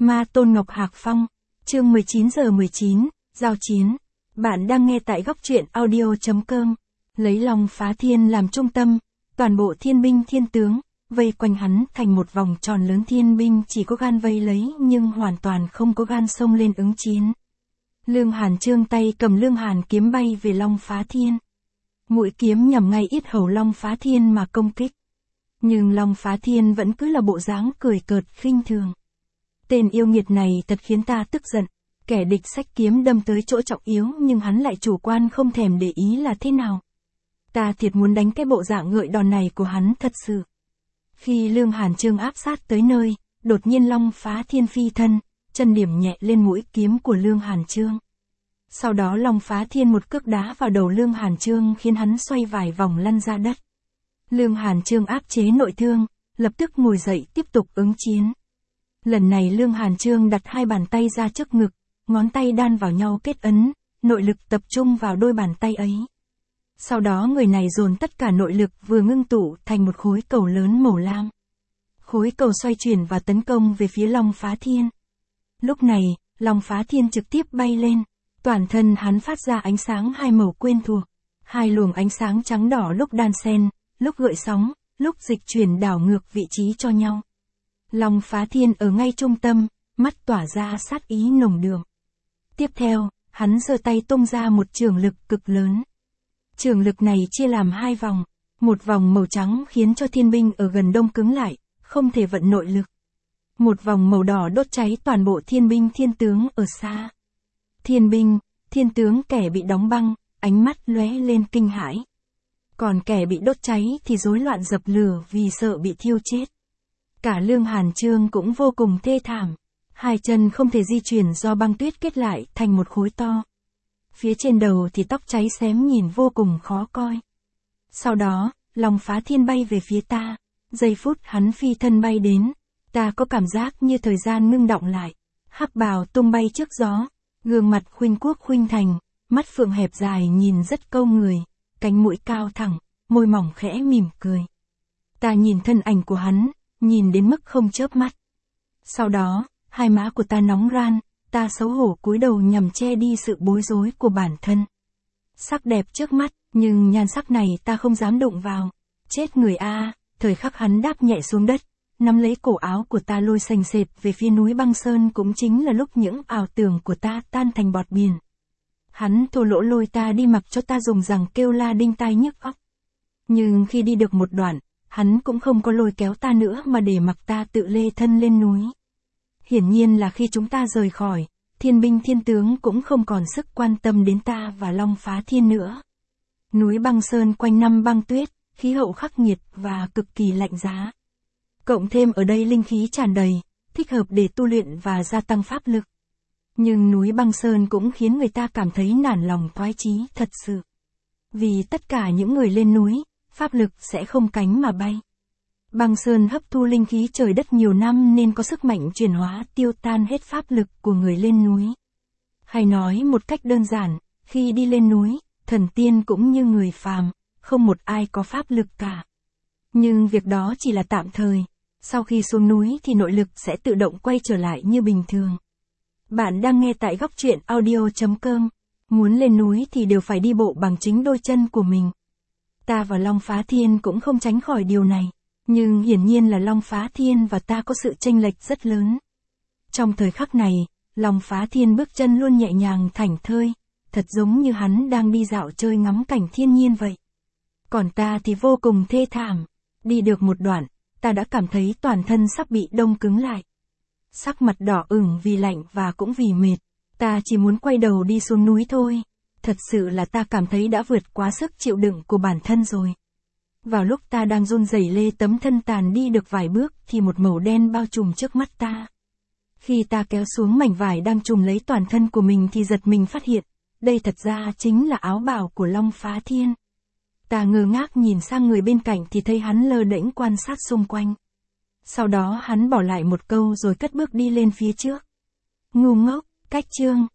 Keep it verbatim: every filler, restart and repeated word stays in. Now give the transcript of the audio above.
Ma Tôn Ngọc Hạc Phong, chương mười chín giờ mười chín, giao chiến. Bạn đang nghe tại góc truyện audio chấm com. Lấy Long Phá Thiên làm trung tâm, toàn bộ thiên binh thiên tướng, vây quanh hắn thành một vòng tròn lớn. Thiên binh chỉ có gan vây lấy nhưng hoàn toàn không có gan xông lên ứng chiến. Lương Hàn Chương tay cầm Lương Hàn kiếm bay về Long Phá Thiên. Mũi kiếm nhằm ngay yết hầu Long Phá Thiên mà công kích. Nhưng Long Phá Thiên vẫn cứ là bộ dáng cười cợt khinh thường. Tên yêu nghiệt này thật khiến ta tức giận. Kẻ địch xách kiếm đâm tới chỗ trọng yếu nhưng hắn lại chủ quan không thèm để ý là thế nào. Ta thiệt muốn đánh cái bộ dạng ngợi đòn này của hắn thật sự. Khi Lương Hàn Chương áp sát tới nơi, đột nhiên Long Phá Thiên phi thân, chân điểm nhẹ lên mũi kiếm của Lương Hàn Chương. Sau đó Long Phá Thiên một cước đá vào đầu Lương Hàn Chương khiến hắn xoay vài vòng lăn ra đất. Lương Hàn Chương áp chế nội thương, lập tức ngồi dậy tiếp tục ứng chiến. Lần này Lương Hàn Chương đặt hai bàn tay ra trước ngực, ngón tay đan vào nhau kết ấn, nội lực tập trung vào đôi bàn tay ấy. Sau đó người này dồn tất cả nội lực vừa ngưng tụ thành một khối cầu lớn màu lam. Khối cầu xoay chuyển và tấn công về phía Long Phá Thiên. Lúc này, Long Phá Thiên trực tiếp bay lên, toàn thân hắn phát ra ánh sáng hai màu quen thuộc. Hai luồng ánh sáng trắng đỏ lúc đan xen, lúc gợn sóng, lúc dịch chuyển đảo ngược vị trí cho nhau. Long Phá Thiên ở ngay trung tâm, mắt tỏa ra sát ý nồng đượm. Tiếp theo, hắn giơ tay tung ra một trường lực cực lớn. Trường lực này chia làm hai vòng, một vòng màu trắng khiến cho thiên binh ở gần đông cứng lại, không thể vận nội lực. Một vòng màu đỏ đốt cháy toàn bộ thiên binh thiên tướng ở xa. Thiên binh, thiên tướng kẻ bị đóng băng, ánh mắt lóe lên kinh hãi. Còn kẻ bị đốt cháy thì rối loạn dập lửa vì sợ bị thiêu chết. Cả Lương Hàn Chương cũng vô cùng thê thảm. Hai chân không thể di chuyển do băng tuyết kết lại thành một khối to. Phía trên đầu thì tóc cháy xém nhìn vô cùng khó coi. Sau đó, Long Phá Thiên bay về phía ta. Giây phút hắn phi thân bay đến, ta có cảm giác như thời gian ngưng đọng lại. Hắc bào tung bay trước gió, gương mặt khuynh quốc khuynh thành, mắt phượng hẹp dài nhìn rất câu người, cánh mũi cao thẳng, môi mỏng khẽ mỉm cười. Ta nhìn thân ảnh của hắn, nhìn đến mức không chớp mắt. Sau đó, hai má của ta nóng ran, ta xấu hổ cúi đầu nhằm che đi sự bối rối của bản thân. Sắc đẹp trước mắt, nhưng nhan sắc này ta không dám đụng vào. Chết người a, thời khắc hắn đáp nhẹ xuống đất, nắm lấy cổ áo của ta lôi sành sệt về phía núi băng sơn cũng chính là lúc những ảo tưởng của ta tan thành bọt biển. Hắn thô lỗ lôi ta đi mặc cho ta dùng rằng kêu la đinh tai nhức óc. Nhưng khi đi được một đoạn, hắn cũng không có lôi kéo ta nữa mà để mặc ta tự lê thân lên núi. Hiển nhiên là khi chúng ta rời khỏi, thiên binh thiên tướng cũng không còn sức quan tâm đến ta và Long Phá Thiên nữa. Núi băng sơn quanh năm băng tuyết, khí hậu khắc nghiệt và cực kỳ lạnh giá. Cộng thêm ở đây linh khí tràn đầy, thích hợp để tu luyện và gia tăng pháp lực. Nhưng núi băng sơn cũng khiến người ta cảm thấy nản lòng toái chí thật sự. Vì tất cả những người lên núi, pháp lực sẽ không cánh mà bay. Băng sơn hấp thu linh khí trời đất nhiều năm nên có sức mạnh chuyển hóa tiêu tan hết pháp lực của người lên núi. Hay nói một cách đơn giản, khi đi lên núi, thần tiên cũng như người phàm, không một ai có pháp lực cả. Nhưng việc đó chỉ là tạm thời, sau khi xuống núi thì nội lực sẽ tự động quay trở lại như bình thường. Bạn đang nghe tại góc truyện audio chấm com, muốn lên núi thì đều phải đi bộ bằng chính đôi chân của mình. Ta và Long Phá Thiên cũng không tránh khỏi điều này. Nhưng hiển nhiên là Long Phá Thiên và ta có sự chênh lệch rất lớn. Trong thời khắc này, Long Phá Thiên bước chân luôn nhẹ nhàng thảnh thơi, thật giống như hắn đang đi dạo chơi ngắm cảnh thiên nhiên vậy. Còn ta thì vô cùng thê thảm. Đi được một đoạn, ta đã cảm thấy toàn thân sắp bị đông cứng lại. Sắc mặt đỏ ửng vì lạnh và cũng vì mệt. Ta chỉ muốn quay đầu đi xuống núi thôi. Thật sự là ta cảm thấy đã vượt quá sức chịu đựng của bản thân rồi. Vào lúc ta đang run rẩy lê tấm thân tàn đi được vài bước thì một màu đen bao trùm trước mắt ta. Khi ta kéo xuống mảnh vải đang trùm lấy toàn thân của mình thì giật mình phát hiện, đây thật ra chính là áo bào của Long Phá Thiên. Ta ngơ ngác nhìn sang người bên cạnh thì thấy hắn lơ đễnh quan sát xung quanh. Sau đó hắn bỏ lại một câu rồi cất bước đi lên phía trước. Ngu ngốc, cách chương.